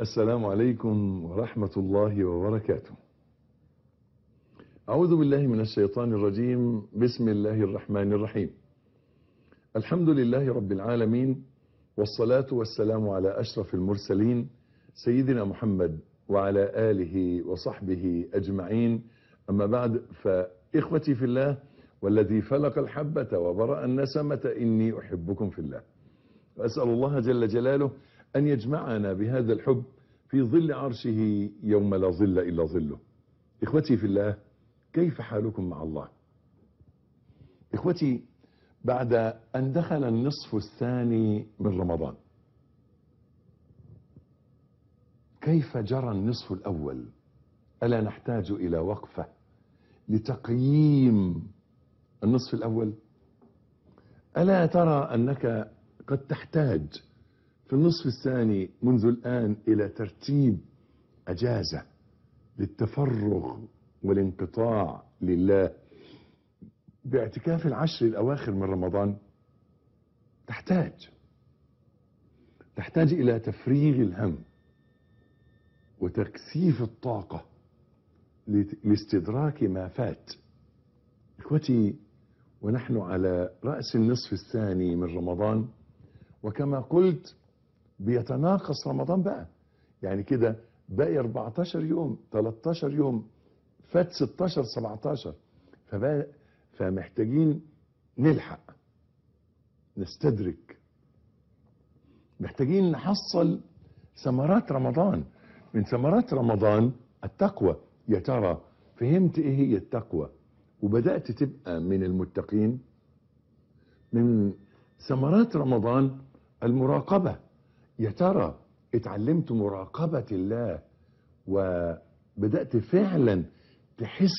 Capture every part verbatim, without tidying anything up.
السلام عليكم ورحمة الله وبركاته. أعوذ بالله من الشيطان الرجيم. بسم الله الرحمن الرحيم. الحمد لله رب العالمين، والصلاة والسلام على أشرف المرسلين سيدنا محمد وعلى آله وصحبه أجمعين. أما بعد، فإخوتي في الله والذي فلق الحبة وبرأ النسمة إني أحبكم في الله، وأسأل الله جل جلاله أن يجمعنا بهذا الحب في ظل عرشه يوم لا ظل إلا ظله. إخوتي في الله، كيف حالكم مع الله؟ إخوتي، بعد أن دخل النصف الثاني من رمضان، كيف جرى النصف الأول؟ ألا نحتاج إلى وقفة لتقييم النصف الأول؟ ألا ترى أنك قد تحتاج في النصف الثاني منذ الآن إلى ترتيب أجازة للتفرغ والانقطاع لله باعتكاف العشر الأواخر من رمضان؟ تحتاج تحتاج إلى تفريغ الهم وتكثيف الطاقة لاستدراك ما فات. إخوتي، ونحن على رأس النصف الثاني من رمضان، وكما قلت بيتناقص رمضان بقى، يعني كده باقي أربعتاشر يوم، تلتاشر يوم، فات ستاشر سبعتاشر، فبقى فمحتاجين نلحق نستدرك، محتاجين نحصل ثمرات رمضان. من ثمرات رمضان التقوى. يا ترى فهمت ايه هي التقوى وبدأت تبقى من المتقين؟ من ثمرات رمضان المراقبة. يا ترى اتعلمت مراقبة الله وبدأت فعلا تحس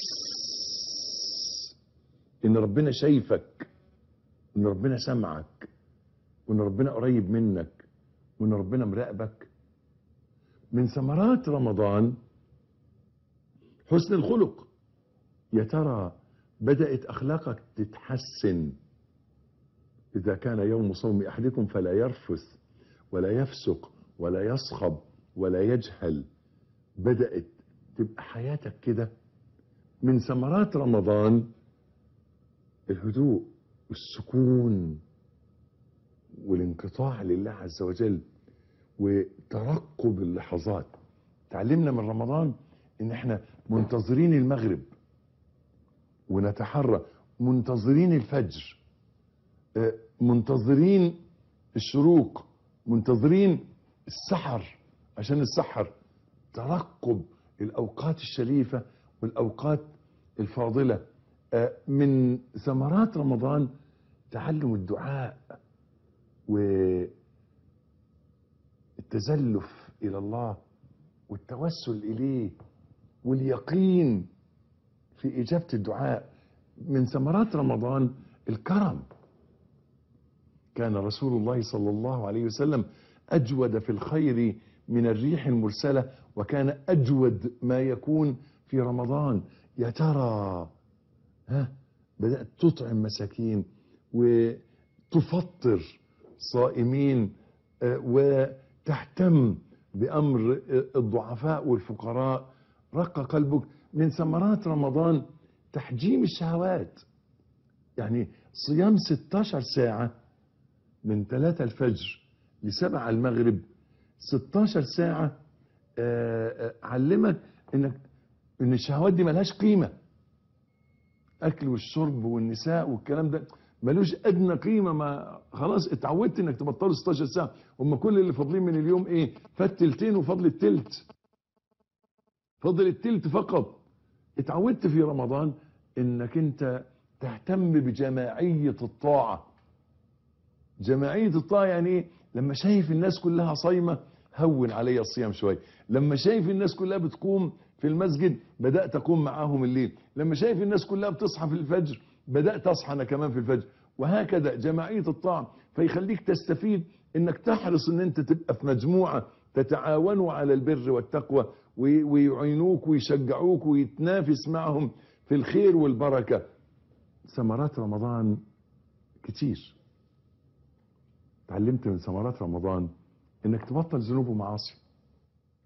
ان ربنا شايفك، ان ربنا سمعك، وان ربنا قريب منك، وان ربنا مراقبك؟ من ثمرات رمضان حسن الخلق. يا ترى بدأت أخلاقك تتحسن؟ إذا كان يوم صوم أحدكم فلا يرفث ولا يفسق ولا يصخب ولا يجهل. بدأت تبقى حياتك كده. من ثمرات رمضان الهدوء والسكون والانقطاع لله عز وجل وترقب اللحظات. تعلمنا من رمضان ان احنا منتظرين المغرب ونتحرى، منتظرين الفجر، منتظرين الشروق، منتظرين السحر عشان السحر. ترقب الأوقات الشريفة والأوقات الفاضلة. من ثمرات رمضان تعلم الدعاء والتزلف إلى الله والتوسل إليه واليقين في إجابة الدعاء. من ثمرات رمضان الكرم. كان رسول الله صلى الله عليه وسلم أجود في الخير من الريح المرسلة، وكان أجود ما يكون في رمضان. يا ترى ها بدأت تطعم مساكين وتفطر صائمين وتهتم بأمر الضعفاء والفقراء؟ رق قلبك. من ثمرات رمضان تحجيم الشهوات، يعني صيام ستاشر ساعة من ثلاثة الفجر لسبعة المغرب، ستاشر ساعة. علمك انك ان الشهوات دي ملهاش قيمة. اكل والشرب والنساء والكلام ده ملوش ادنى قيمة. ما خلاص اتعودت انك تبطل ستاشر ساعة. هم كل اللي فاضلين من اليوم ايه؟ فات تلتين وفضل التلت، فضل التلت فقط. اتعودت في رمضان انك انت تهتم بجماعية الطاعة. جماعية الطاعة يعني ايه؟ لما شايف الناس كلها صايمة هون علي الصيام شوية. لما شايف الناس كلها بتقوم في المسجد بدأت أقوم معاهم الليل. لما شايف الناس كلها بتصحى في الفجر بدأت أصحى أنا كمان في الفجر. وهكذا جماعية الطاعة. فيخليك تستفيد انك تحرص ان انت تبقى في مجموعة تتعاونوا على البر والتقوى ويعينوك ويشجعوك ويتنافس معهم في الخير والبركة. ثمرات رمضان كتير. تعلمت من ثمرات رمضان انك تبطل ذنوب ومعاصي.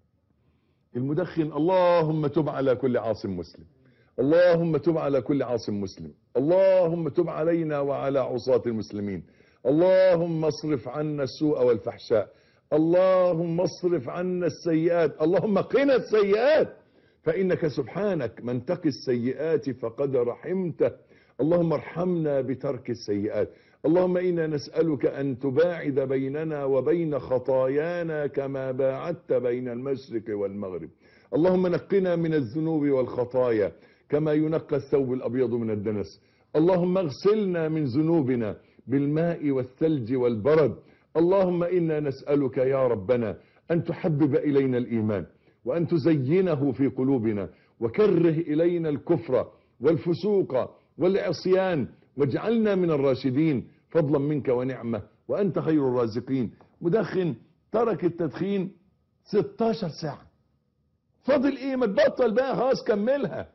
المدخن اللهم تب على كل عاصم مسلم، اللهم تب على كل عاصم مسلم، اللهم تب علينا وعلى عصاة المسلمين، اللهم اصرف عنا السوء والفحشاء، اللهم اصرف عنا السيئات، اللهم قنا السيئات فإنك سبحانك من تقي السيئات فقد رحمته، اللهم ارحمنا بترك السيئات، اللهم إنا نسألك أن تباعد بيننا وبين خطايانا كما باعدت بين المشرق والمغرب، اللهم نقنا من الذنوب والخطايا كما ينقى الثوب الأبيض من الدنس، اللهم اغسلنا من ذنوبنا بالماء والثلج والبرد، اللهم إنا نسألك يا ربنا أن تحبب إلينا الإيمان وأن تزينه في قلوبنا وكره إلينا الكفر والفسوق والعصيان واجعلنا من الراشدين فضلا منك ونعمة وأنت خير الرازقين. مدخن ترك التدخين ستاشر ساعة، فاضل ايه؟ ما تبطل بقى خلاص، كملها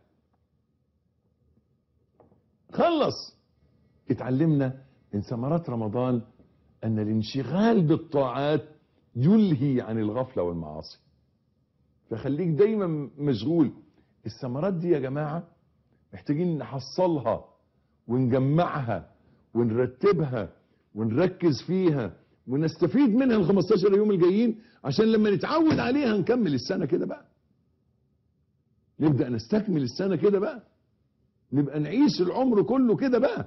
خلص. اتعلمنا من ثمرات رمضان ان الانشغال بالطاعات يلهي عن الغفلة والمعاصي، فخليك دايما مشغول. الثمرات دي يا جماعة محتاجين نحصلها ونجمعها ونرتبها ونركز فيها ونستفيد منها ال خمستاشر يوم الجايين، عشان لما نتعود عليها نكمل السنة كده بقى، نبدأ نستكمل السنة كده بقى، نبقى نعيش العمر كله كده بقى.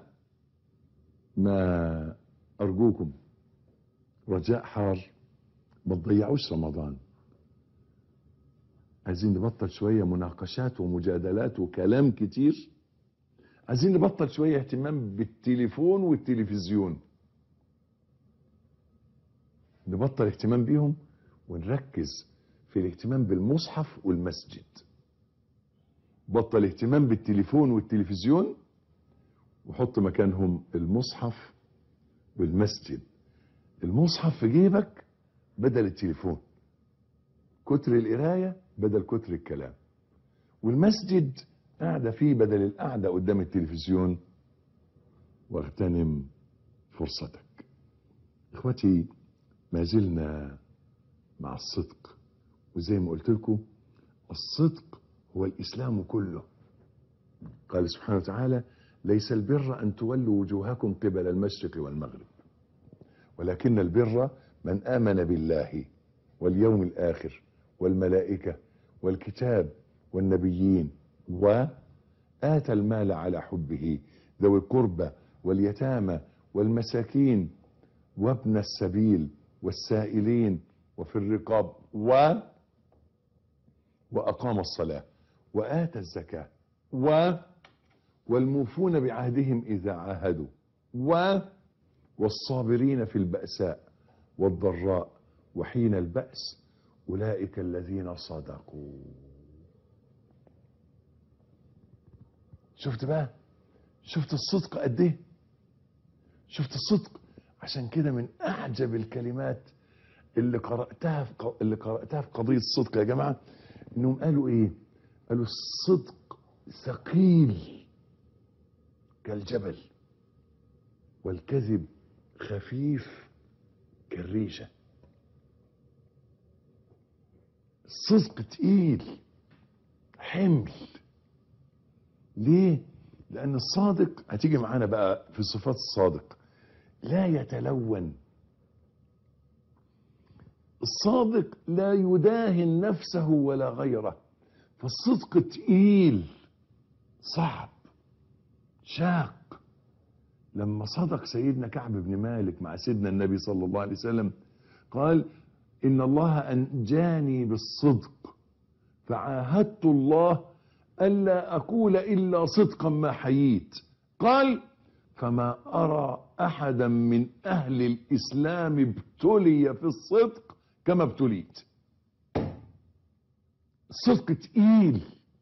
ما أرجوكم رجاء حار ما تضيعوش رمضان. عايزين نبطل شوية مناقشات ومجادلات وكلام كتير، عايزين نبطل شوية اهتمام بالتليفون والتلفزيون، نبطل اهتمام بيهم ونركز في الاهتمام بالمصحف والمسجد. بطل اهتمام بالتليفون والتلفزيون وحط مكانهم المصحف والمسجد. المصحف في جيبك بدل التليفون، كتر القراية بدل كتر الكلام، والمسجد قاعدة فيه بدل القعدة قدام التلفزيون. واغتنم فرصتك. اخوتي ما زلنا مع الصدق، وزي ما قلت لكم الصدق هو الإسلام كله. قال سبحانه وتعالى ليس البر أن تولوا وجوهكم قبل المشرق والمغرب ولكن البر من آمن بالله واليوم الآخر والملائكة والكتاب والنبيين وآتى المال على حبه ذوي القربى واليتامى والمساكين وابن السبيل والسائلين وفي الرقاب و وأقام الصلاة وآتى الزكاة و والموفون بعهدهم إذا عاهدوا و والصابرين في البأساء والضراء وحين البأس أولئك الذين صدقوا. شفت بقى؟ شفت الصدق قد ايه؟ شفت الصدق؟ عشان كده من أعجب الكلمات اللي قرأتها في اللي قرأتها في قضية الصدق يا جماعة إنهم قالوا إيه؟ قالوا الصدق ثقيل كالجبل والكذب خفيف كالريشة. الصدق تقيل حمل. ليه؟ لأن الصادق هتيجي معانا بقى في صفات الصادق لا يتلون. الصادق لا يداهن نفسه ولا غيره، فالصدق تقيل صعب شاق. لما صدق سيدنا كعب بن مالك مع سيدنا النبي صلى الله عليه وسلم قال إن الله أنجاني بالصدق فعاهدت الله ألا أقول إلا صدقا ما حييت. قال فما أرى أحدا من أهل الإسلام ابتلي في الصدق كما ابتليت. الصدق تقيل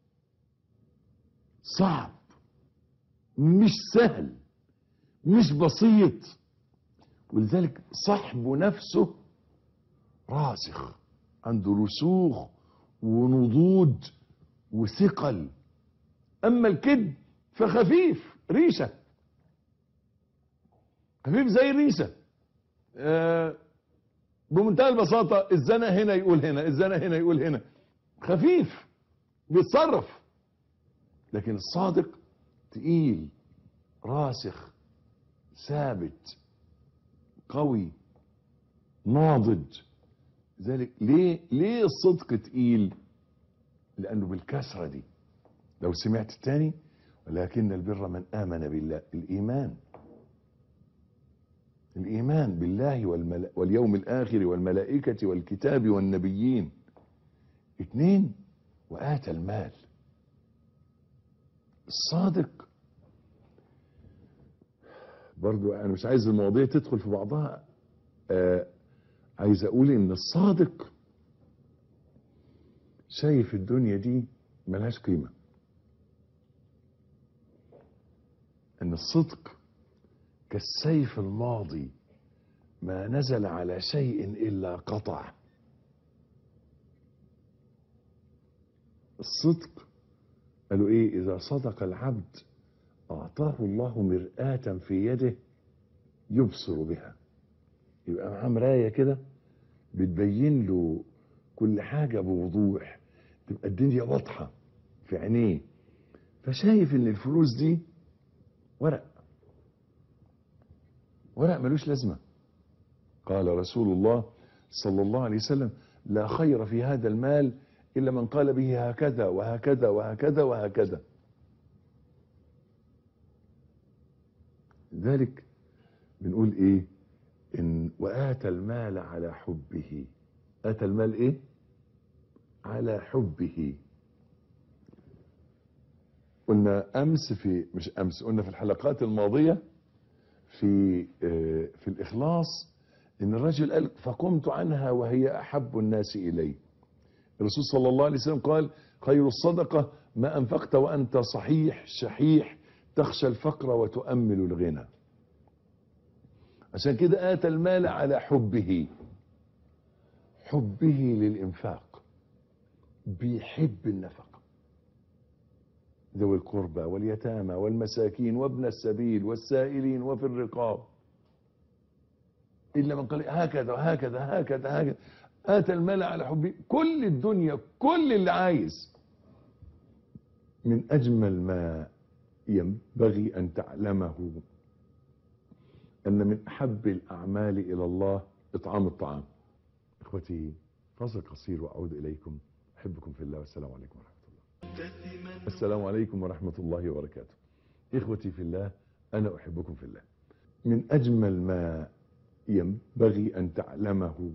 صعب مش سهل مش بسيط، ولذلك صاحبه نفسه راسخ عنده رسوخ ونضوج وثقل. أما الكذب فخفيف ريشة، خفيف زي الريشة. آه بمنتهى البساطة الزنا هنا يقول هنا، الزنا هنا يقول هنا، خفيف بيتصرف. لكن الصادق تقيل راسخ ثابت قوي ناضج. ذلك ليه ليه الصدق تقيل؟ لانه بالكسرة دي. لو سمعت التاني ولكن البر من آمن بالله، الإيمان الإيمان بالله والملا... واليوم الآخر والملائكة والكتاب والنبيين. اتنين، وآتى المال. الصادق برضو أنا مش عايز المواضيع تدخل في بعضها، آه عايز أقول إن الصادق شايف الدنيا دي ملهاش قيمة. ان الصدق كالسيف الماضي ما نزل على شيء الا قطع. الصدق قالوا ايه؟ اذا صدق العبد اعطاه الله مرآة في يده يبصر بها. يبقى معاه مراية كده بتبين له كل حاجة بوضوح، تبقى الدنيا واضحة في عينيه، فشايف ان الفلوس دي ورق ورق ملوش لازمة. قال رسول الله صلى الله عليه وسلم: لا خير في هذا المال إلا من قال به هكذا وهكذا وهكذا وهكذا. ذلك بنقول ايه؟ ان وآتى المال على حبه. آتى المال ايه؟ على حبه. قلنا امس في مش امس قلنا في الحلقات الماضية في في الإخلاص ان الرجل قال: فقمت عنها وهي احب الناس الي. الرسول صلى الله عليه وسلم قال: خير الصدقة ما انفقت وانت صحيح شحيح تخشى الفقر وتؤمل الغنى. عشان كده آتى المال على حبه، حبه للإنفاق، بيحب النفقة. ذوي القربى واليتامى والمساكين وابن السبيل والسائلين وفي الرقاب. إلا من قال هكذا وهكذا هكذا هكذا. آتى المال على حبه، كل الدنيا كل اللي عايز. من أجمل ما ينبغي أن تعلمه أن من أحب الأعمال إلى الله إطعام الطعام. إخوتي فاصل قصير وأعود إليكم. أحبكم في الله والسلام عليكم ورحمة الله. السلام عليكم ورحمة الله وبركاته. إخوتي في الله، أنا أحبكم في الله. من أجمل ما ينبغي أن تعلمه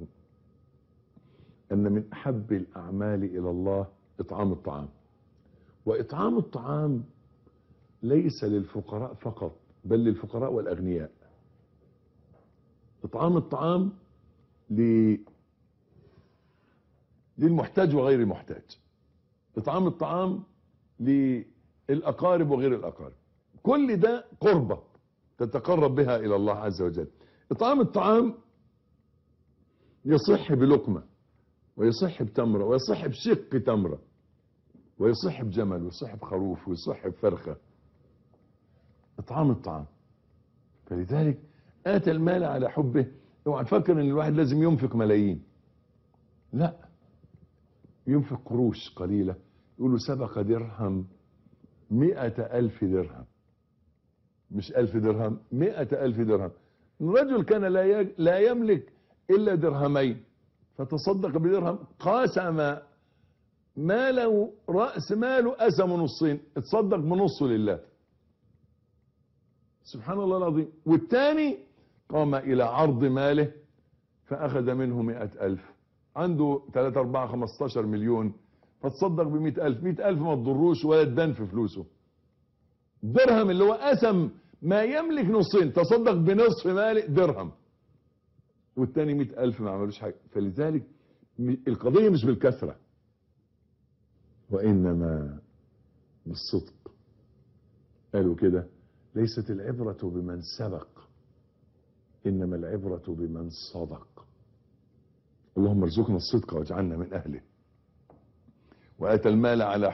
أن من أحب الأعمال إلى الله إطعام الطعام. وإطعام الطعام ليس للفقراء فقط، بل للفقراء والأغنياء. إطعام الطعام للمحتاج وغير المحتاج. إطعام الطعام للأقارب وغير الأقارب. كل ده قربة تتقرب بها إلى الله عز وجل. إطعام الطعام يصح بلقمة، ويصح بتمرة، ويصح بشق تمرة، ويصح بجمل، ويصح بخروف، ويصح بفرخة. إطعام الطعام. فلذلك آتى المال على حبه. اوعى تفكر ان الواحد لازم ينفق ملايين، لا، ينفق قروش قليلة. يقولوا سبق درهم مئة ألف درهم، مش ألف درهم، مئة ألف درهم. الرجل كان لا لا يملك إلا درهمين، فتصدق بدرهم، قاسم ماله، رأس ماله قسم نصين، اتصدق بنصه لله. سبحان الله العظيم. والتاني قام إلى عرض ماله فأخذ منه مئة ألف. عنده ثلاثة أربعة خمستاشر مليون، فتصدق بمئة ألف. مئة ألف ما تضروش ولا تبان في فلوسه. درهم اللي هو قسم ما يملك نصين، تصدق بنصف ماله درهم. والتاني مئة ألف ما عملوش حاجة. فلذلك القضية مش بالكثرة، وإنما بالصدق. قالوا كده: ليست العبرة بمن سبق، إنما العبرة بمن صدق. اللهم ارزقنا الصدق واجعلنا من أهله. وآتى المال على